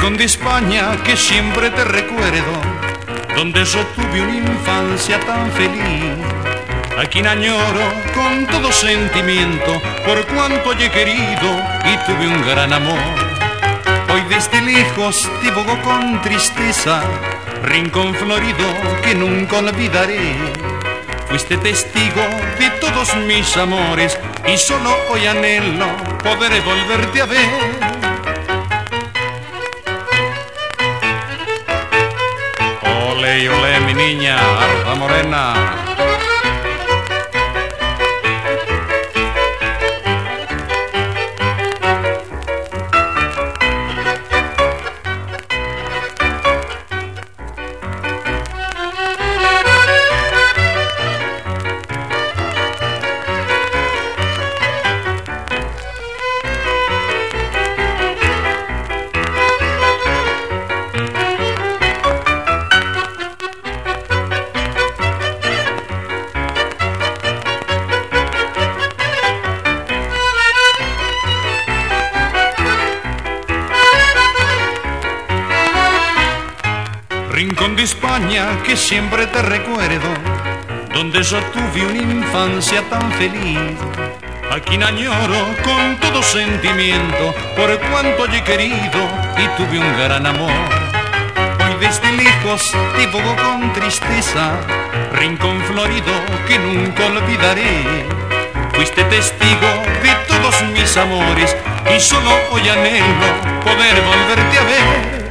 Rincón de España que siempre te recuerdo, donde yo tuve una infancia tan feliz. A quien añoro con todo sentimiento, por cuanto he querido y tuve un gran amor. Hoy desde lejos divago con tristeza, rincón florido que nunca olvidaré. Fuiste testigo de todos mis amores y solo hoy anhelo poder volverte a ver. Ole, ole, mi niña, Arda Morena. Rincón de España que siempre te recuerdo, donde yo tuve una infancia tan feliz. A quien añoro con todo sentimiento, por cuanto he querido y tuve un gran amor. Hoy desde lejos divago con tristeza, rincón florido que nunca olvidaré. Fuiste testigo de todos mis amores y solo hoy anhelo poder volverte a ver.